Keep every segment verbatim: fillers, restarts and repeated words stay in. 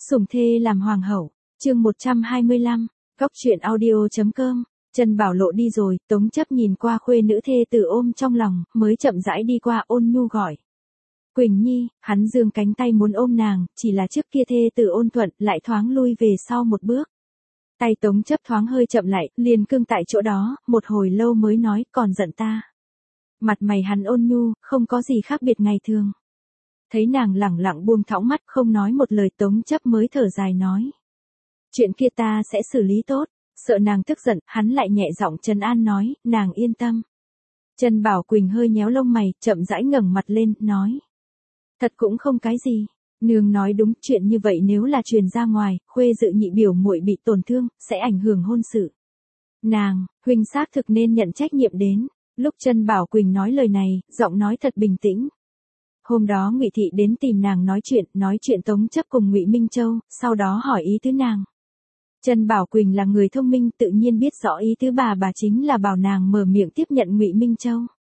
Sủng thê làm hoàng hậu, chương một trăm hai mươi lăm, góc truyện audio.com. Trân Bảo Lộ đi rồi, Tống Chấp nhìn qua khuê nữ thê tử ôm trong lòng, mới chậm rãi đi qua ôn nhu gọi. Quỳnh Nhi, hắn giương cánh tay muốn ôm nàng, chỉ là trước kia thê tử ôn thuận, lại thoáng lui về sau một bước. Tay Tống Chấp thoáng hơi chậm lại, liền cương tại chỗ đó, một hồi lâu mới nói, còn giận ta. Mặt mày hắn ôn nhu, không có gì khác biệt ngày thường. Thấy nàng lẳng lặng buông thõng mắt không nói một lời, Tống Chấp mới thở dài nói. Chuyện kia ta sẽ xử lý tốt, sợ nàng tức giận, hắn lại nhẹ giọng trấn an nói, nàng yên tâm. Trân Bảo Quỳnh hơi nhéo lông mày, chậm rãi ngẩng mặt lên, nói. Thật cũng không cái gì, nương nói đúng, chuyện như vậy nếu là truyền ra ngoài, khuê dự nhị biểu muội bị tổn thương, sẽ ảnh hưởng hôn sự. Nàng, huynh xác thực nên nhận trách nhiệm đến. Lúc Trân Bảo Quỳnh nói lời này, giọng nói thật bình tĩnh. Hôm đó Ngụy Thị đến tìm nàng nói chuyện, nói chuyện Tống Chấp cùng Ngụy Minh Châu, sau đó hỏi ý tứ nàng. Trân Bảo Quỳnh là người thông minh, tự nhiên biết rõ ý tứ bà bà chính là bảo nàng mở miệng tiếp nhận Ngụy Minh Châu.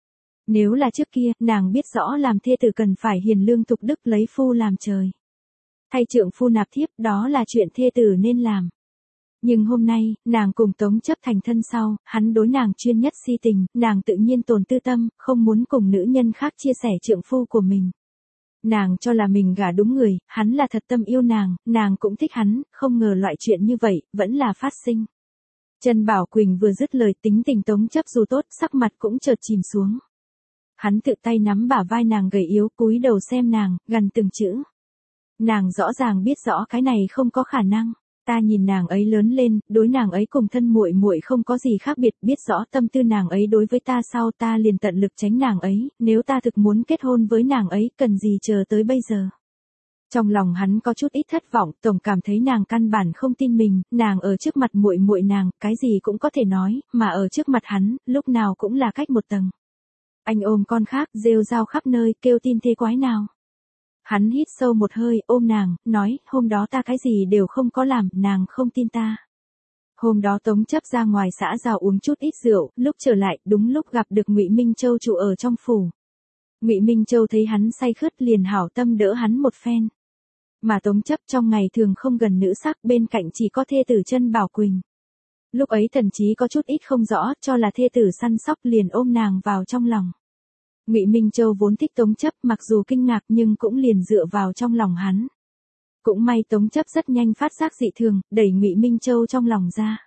Nếu là trước kia, nàng biết rõ làm thê tử cần phải hiền lương thục đức, lấy phu làm trời. Thay trượng phu nạp thiếp, đó là chuyện thê tử nên làm. Nhưng hôm nay, nàng cùng Tống Chấp thành thân sau, hắn đối nàng chuyên nhất si tình, nàng tự nhiên tổn tư tâm, không muốn cùng nữ nhân khác chia sẻ trượng phu của mình. Nàng cho là mình gả đúng người, hắn là thật tâm yêu nàng, nàng cũng thích hắn, không ngờ loại chuyện như vậy, vẫn là phát sinh. Trân Bảo Quỳnh vừa dứt lời, tính tình Tống Chấp dù tốt, sắc mặt cũng chợt chìm xuống. Hắn tự tay nắm bả vai nàng gầy yếu, cúi đầu xem nàng, gần từng chữ. Nàng rõ ràng biết rõ cái này không có khả năng. Ta nhìn nàng ấy lớn lên, đối nàng ấy cùng thân muội muội không có gì khác biệt, biết rõ tâm tư nàng ấy đối với ta, sau ta liền tận lực tránh nàng ấy, nếu ta thực muốn kết hôn với nàng ấy, cần gì chờ tới bây giờ. Trong lòng hắn có chút ít thất vọng, tổng cảm thấy nàng căn bản không tin mình, nàng ở trước mặt muội muội nàng, cái gì cũng có thể nói, mà ở trước mặt hắn, lúc nào cũng là cách một tầng. Anh ôm con khác, rêu rao khắp nơi, kêu tin thế quái nào. Hắn hít sâu một hơi, ôm nàng, nói, hôm đó ta cái gì đều không có làm, nàng không tin ta. Hôm đó Tống Chấp ra ngoài xã giao uống chút ít rượu, lúc trở lại, đúng lúc gặp được Ngụy Minh Châu trụ ở trong phủ. Ngụy Minh Châu thấy hắn say khướt liền hảo tâm đỡ hắn một phen. Mà Tống Chấp trong ngày thường không gần nữ sắc, bên cạnh chỉ có thê tử Trân Bảo Quỳnh. Lúc ấy thần chí có chút ít không rõ, cho là thê tử săn sóc liền ôm nàng vào trong lòng. Ngụy Minh Châu vốn thích Tống Chấp, mặc dù kinh ngạc nhưng cũng liền dựa vào trong lòng hắn. Cũng may Tống Chấp rất nhanh phát giác dị thường, đẩy Ngụy Minh Châu trong lòng ra.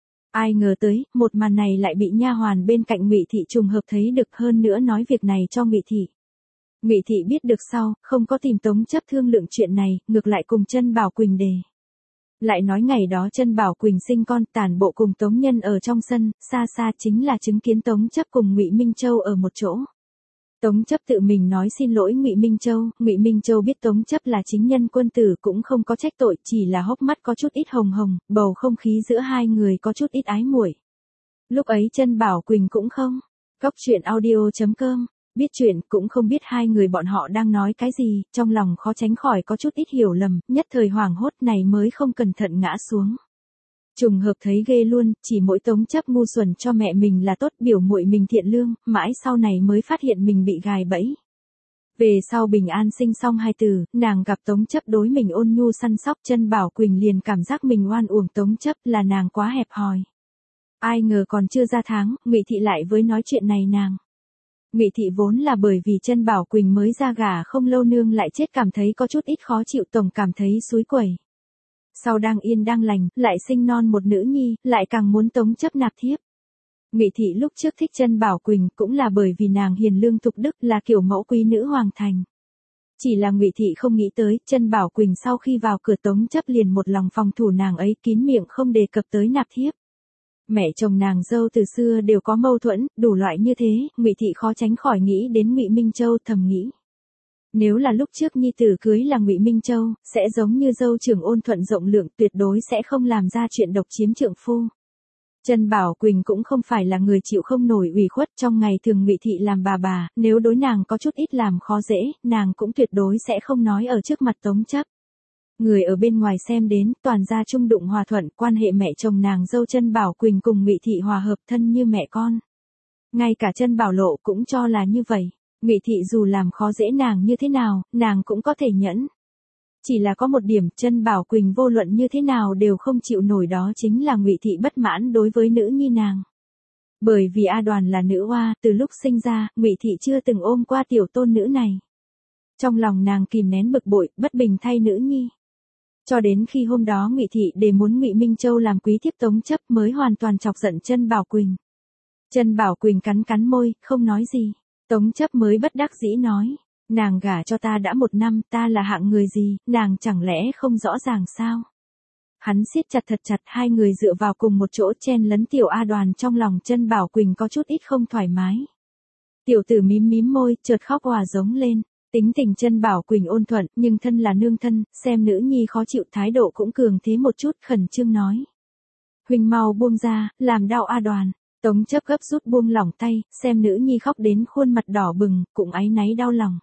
Ai ngờ tới, một màn này lại bị nha hoàn bên cạnh Ngụy Thị trùng hợp thấy được, hơn nữa nói việc này cho Ngụy Thị. Ngụy Thị biết được sau, không có tìm Tống Chấp thương lượng chuyện này, ngược lại cùng Trân Bảo Quỳnh đề. Lại nói ngày đó Trân Bảo Quỳnh sinh con, tản bộ cùng Tống Nhân ở trong sân, xa xa chính là chứng kiến Tống Chấp cùng Ngụy Minh Châu ở một chỗ. Tống Chấp tự mình nói xin lỗi Ngụy Minh Châu, Ngụy Minh Châu biết Tống Chấp là chính nhân quân tử cũng không có trách tội, chỉ là hốc mắt có chút ít hồng hồng, bầu không khí giữa hai người có chút ít ái muội. Lúc ấy Trân Bảo Quỳnh cũng không. Góc truyện audio.com, biết chuyện cũng không biết hai người bọn họ đang nói cái gì, trong lòng khó tránh khỏi có chút ít hiểu lầm, nhất thời hoảng hốt này mới không cẩn thận ngã xuống. Trùng hợp thấy ghê luôn, chỉ mỗi Tống Chấp ngu xuẩn cho mẹ mình là tốt, biểu muội mình thiện lương, mãi sau này mới phát hiện mình bị gài bẫy. Về sau bình an sinh xong hai tử, nàng gặp Tống Chấp đối mình ôn nhu săn sóc, Trân Bảo Quỳnh liền cảm giác mình oan uổng Tống Chấp, là nàng quá hẹp hòi. Ai ngờ còn chưa ra tháng, Ngụy Thị lại với nói chuyện này nàng. Ngụy Thị vốn là bởi vì Trân Bảo Quỳnh mới ra gả không lâu nương lại chết cảm thấy có chút ít khó chịu, tổng cảm thấy xúi quẩy. Sau đang yên đang lành, lại sinh non một nữ nhi, lại càng muốn Tống Chấp nạp thiếp. Ngụy Thị lúc trước thích Trân Bảo Quỳnh cũng là bởi vì nàng hiền lương thục đức, là kiểu mẫu quý nữ hoàng thành. Chỉ là Ngụy Thị không nghĩ tới, Trân Bảo Quỳnh sau khi vào cửa Tống Chấp liền một lòng phòng thủ nàng ấy, kín miệng không đề cập tới nạp thiếp. Mẹ chồng nàng dâu từ xưa đều có mâu thuẫn, đủ loại như thế, Ngụy Thị khó tránh khỏi nghĩ đến Ngụy Minh Châu, thầm nghĩ. Nếu là lúc trước nhi tử cưới là Ngụy Minh Châu, sẽ giống như dâu trưởng ôn thuận rộng lượng, tuyệt đối sẽ không làm ra chuyện độc chiếm trượng phu. Trân Bảo Quỳnh cũng không phải là người chịu không nổi ủy khuất, trong ngày thường Ngụy Thị làm bà bà, nếu đối nàng có chút ít làm khó dễ, nàng cũng tuyệt đối sẽ không nói ở trước mặt Tống Chấp. Người ở bên ngoài xem đến, toàn gia trung đụng hòa thuận, quan hệ mẹ chồng nàng dâu Trân Bảo Quỳnh cùng Ngụy Thị hòa hợp thân như mẹ con. Ngay cả Trân Bảo Lộ cũng cho là như vậy. Ngụy Thị dù làm khó dễ nàng như thế nào, nàng cũng có thể nhẫn. Chỉ là có một điểm, Trân Bảo Quỳnh vô luận như thế nào đều không chịu nổi, đó chính là Ngụy Thị bất mãn đối với nữ nhi nàng. Bởi vì A Đoàn là nữ oa, từ lúc sinh ra, Ngụy Thị chưa từng ôm qua tiểu tôn nữ này. Trong lòng nàng kìm nén bực bội, bất bình thay nữ nhi. Cho đến khi hôm đó Ngụy Thị để muốn Ngụy Minh Châu làm quý thiếp Tống Chấp mới hoàn toàn chọc giận Trân Bảo Quỳnh. Trân Bảo Quỳnh cắn cắn môi, không nói gì. Tống Chấp mới bất đắc dĩ nói, nàng gả cho ta đã một năm, ta là hạng người gì, nàng chẳng lẽ không rõ ràng sao? Hắn siết chặt thật chặt, hai người dựa vào cùng một chỗ chen lấn tiểu A Đoàn, trong lòng Trân Bảo Quỳnh có chút ít không thoải mái. Tiểu tử mím mím môi, chợt khóc òa giống lên. Tính tình Trân Bảo Quỳnh ôn thuận, nhưng thân là nương thân, xem nữ nhi khó chịu thái độ cũng cường thế một chút, khẩn trương nói. Huynh mau buông ra, làm đau A Đoàn. Tống Chấp gấp rút buông lỏng tay, xem nữ nhi khóc đến khuôn mặt đỏ bừng, cũng áy náy đau lòng.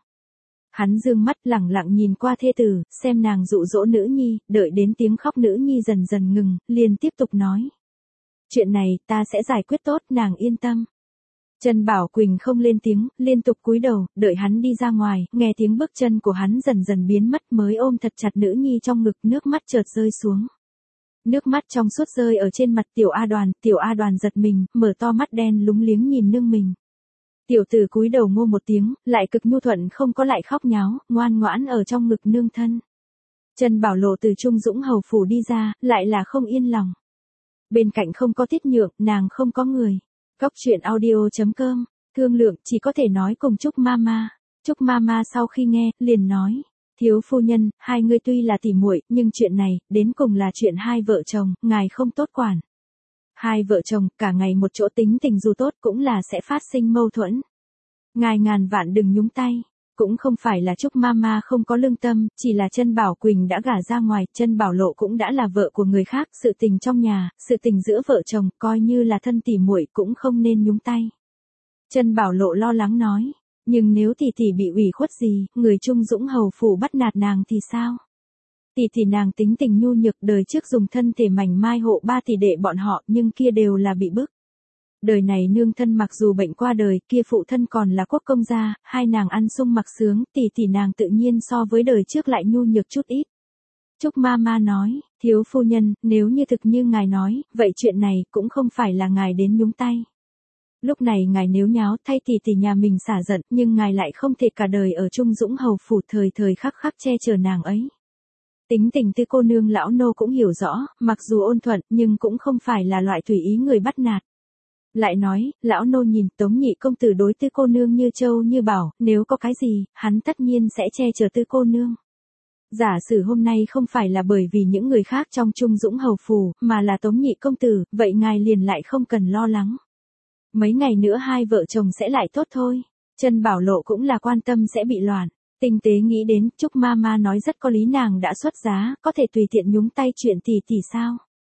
Hắn dương mắt lẳng lặng nhìn qua thê tử, xem nàng dụ dỗ nữ nhi, đợi đến tiếng khóc nữ nhi dần dần ngừng, liền tiếp tục nói. Chuyện này, ta sẽ giải quyết tốt, nàng yên tâm. Trân Bảo Quỳnh không lên tiếng, liên tục cúi đầu, đợi hắn đi ra ngoài, nghe tiếng bước chân của hắn dần dần biến mất mới ôm thật chặt nữ nhi trong ngực, nước mắt chợt rơi xuống. Nước mắt trong suốt rơi ở trên mặt tiểu A Đoàn, tiểu A Đoàn giật mình, mở to mắt đen lúng liếng nhìn nương mình. Tiểu tử cúi đầu ngô một tiếng, lại cực nhu thuận không có lại khóc nháo, ngoan ngoãn ở trong ngực nương thân. Trân Bảo Lộ từ Trung Dũng hầu phủ đi ra, lại là không yên lòng. Bên cạnh không có Tiết Nhượng, nàng không có người. Góc truyện audio chấm com, thương lượng chỉ có thể nói cùng Trúc Mama. Trúc Mama sau khi nghe, liền nói, thiếu phu nhân, hai người tuy là tỉ muội, nhưng chuyện này, đến cùng là chuyện hai vợ chồng, ngài không tốt quản. Hai vợ chồng, cả ngày một chỗ tính tình dù tốt cũng là sẽ phát sinh mâu thuẫn. Ngài ngàn vạn đừng nhúng tay. Cũng không phải là Trúc Mama không có lương tâm, chỉ là Trân Bảo Quỳnh đã gả ra ngoài, Trân Bảo Lộ cũng đã là vợ của người khác, sự tình trong nhà, sự tình giữa vợ chồng, coi như là thân tỉ muội cũng không nên nhúng tay. Trân Bảo Lộ lo lắng nói, nhưng nếu tỷ tỷ bị ủy khuất gì, người Trung Dũng hầu phủ bắt nạt nàng thì sao? Tỷ tỷ nàng tính tình nhu nhược, đời trước dùng thân thể mảnh mai hộ ba tỷ đệ bọn họ, nhưng kia đều là bị bức. Đời này nương thân mặc dù bệnh qua đời, kia phụ thân còn là quốc công gia, hai nàng ăn sung mặc sướng, tỷ tỷ nàng tự nhiên so với đời trước lại nhu nhược chút ít. Trúc Mama nói, thiếu phu nhân, nếu như thực như ngài nói, vậy chuyện này cũng không phải là ngài đến nhúng tay. Lúc này ngài nếu nháo thay tỷ tỷ nhà mình xả giận, nhưng ngài lại không thể cả đời ở Trung Dũng hầu phủ thời thời khắc khắc che chở nàng ấy. Tính tình Tư cô nương lão nô cũng hiểu rõ, mặc dù ôn thuận, nhưng cũng không phải là loại tùy ý người bắt nạt. Lại nói, lão nô nhìn Tống nhị công tử đối Tư cô nương như châu như bảo, nếu có cái gì, hắn tất nhiên sẽ che chở Tư cô nương. Giả sử hôm nay không phải là bởi vì những người khác trong Trung Dũng hầu phủ, mà là Tống nhị công tử, vậy ngài liền lại không cần lo lắng. Mấy ngày nữa hai vợ chồng sẽ lại tốt thôi. Trân Bảo Lộ cũng là quan tâm sẽ bị loạn. Tinh tế nghĩ đến, Trúc Mama nói rất có lý, nàng đã xuất giá, có thể tùy tiện nhúng tay chuyện tỷ tỷ sao?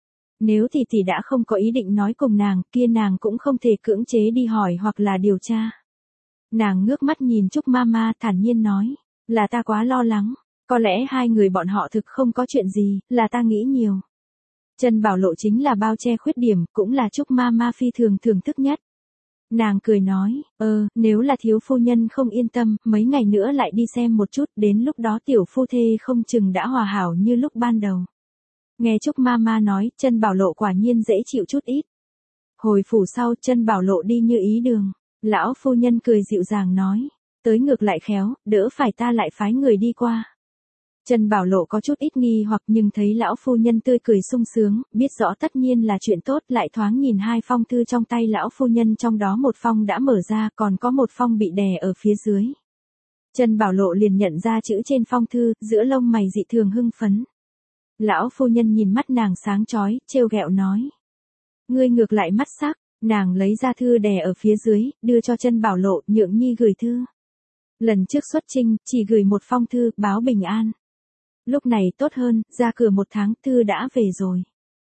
Nếu tỷ tỷ đã không có ý định nói cùng nàng, kia nàng cũng không thể cưỡng chế đi hỏi hoặc là điều tra. Nàng ngước mắt nhìn Trúc Mama thản nhiên nói, là ta quá lo lắng, có lẽ hai người bọn họ thực không có chuyện gì, là ta nghĩ nhiều. Trân Bảo Lộ chính là bao che khuyết điểm, cũng là Trúc Mama phi thường thưởng thức nhất. Nàng cười nói, ơ, nếu là thiếu phu nhân không yên tâm, mấy ngày nữa lại đi xem một chút, đến lúc đó tiểu phu thê không chừng đã hòa hảo như lúc ban đầu. Nghe Trúc Mama nói, Trân Bảo Lộ quả nhiên dễ chịu chút ít. Hồi phủ sau, Trân Bảo Lộ đi như ý đường. Lão phu nhân cười dịu dàng nói, tới ngược lại khéo, đỡ phải ta lại phái người đi qua. Trân Bảo Lộ có chút ít nghi hoặc, nhưng thấy lão phu nhân tươi cười sung sướng, biết rõ tất nhiên là chuyện tốt, lại thoáng nhìn hai phong thư trong tay lão phu nhân, trong đó một phong đã mở ra, còn có một phong bị đè ở phía dưới. Trân Bảo Lộ liền nhận ra chữ trên phong thư, giữa lông mày dị thường hưng phấn. Lão phu nhân nhìn mắt nàng sáng chói, trêu ghẹo nói, ngươi ngược lại mắt sắc. Nàng lấy ra thư đè ở phía dưới, đưa cho Trân Bảo Lộ, nhượng nhi gửi thư. Lần trước xuất chinh, chỉ gửi một phong thư, báo bình an. Lúc này tốt hơn, ra cửa một tháng, thư đã về rồi.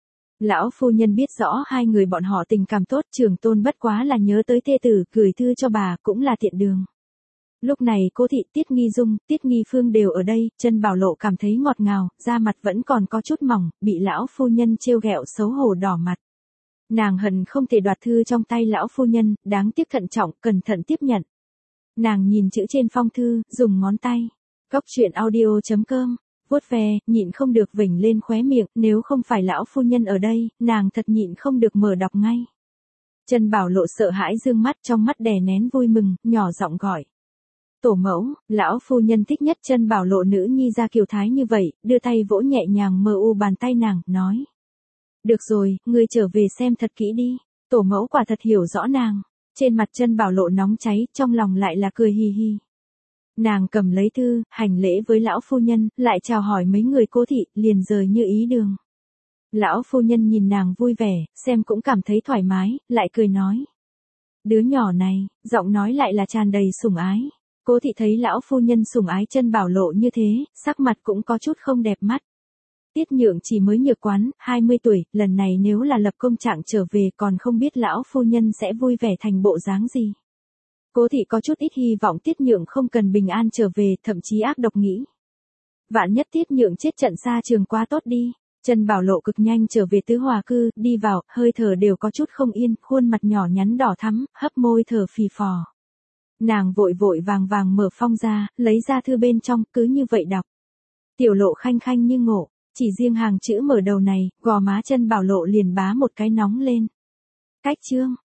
Lão phu nhân biết rõ hai người bọn họ tình cảm tốt, trưởng tôn bất quá là nhớ tới thê tử, gửi thư cho bà, cũng là tiện đường. Lúc này Cố thị, Tiết Nghi Dung, Tiết Nghi Phương đều ở đây, Trân Bảo Lộ cảm thấy ngọt ngào, da mặt vẫn còn có chút mỏng, bị lão phu nhân trêu ghẹo xấu hổ đỏ mặt. Nàng hận không thể đoạt thư trong tay lão phu nhân, đáng tiếc thận trọng, cẩn thận tiếp nhận. Nàng nhìn chữ trên phong thư, dùng ngón tay. Góc truyện audio chấm com vuốt ve, nhịn không được vểnh lên khóe miệng, nếu không phải lão phu nhân ở đây, nàng thật nhịn không được mở đọc ngay. Trân Bảo Lộ sợ hãi dương mắt, trong mắt đè nén vui mừng, nhỏ giọng gọi. Tổ mẫu, lão phu nhân thích nhất Trân Bảo Lộ nữ nhi ra kiều thái như vậy, đưa tay vỗ nhẹ nhàng mờ u bàn tay nàng, nói. Được rồi, ngươi trở về xem thật kỹ đi. Tổ mẫu quả thật hiểu rõ nàng. Trên mặt Trân Bảo Lộ nóng cháy, trong lòng lại là cười hi hi. Nàng cầm lấy thư, hành lễ với lão phu nhân, lại chào hỏi mấy người Cố thị, liền rời như ý đường. Lão phu nhân nhìn nàng vui vẻ, xem cũng cảm thấy thoải mái, lại cười nói. Đứa nhỏ này, giọng nói lại là tràn đầy sủng ái. Cố thị thấy lão phu nhân sủng ái Trân Bảo Lộ như thế, sắc mặt cũng có chút không đẹp mắt. Tiết Nhượng chỉ mới nhược quán, hai mươi tuổi, lần này nếu là lập công trạng trở về còn không biết lão phu nhân sẽ vui vẻ thành bộ dáng gì. Cố thị có chút ít hy vọng Tiết Nhượng không cần bình an trở về, thậm chí ác độc nghĩ. Vạn nhất Tiết Nhượng chết trận xa trường quá tốt đi. Trân Bảo Lộ cực nhanh trở về tứ hòa cư, đi vào, hơi thở đều có chút không yên, khuôn mặt nhỏ nhắn đỏ thắm, hấp môi thở phì phò. Nàng vội vội vàng vàng mở phong ra, lấy ra thư bên trong, cứ như vậy đọc. Tiểu Lộ khanh khanh như ngộ, chỉ riêng hàng chữ mở đầu này, gò má Trân Bảo Lộ liền bá một cái nóng lên. Cách chương,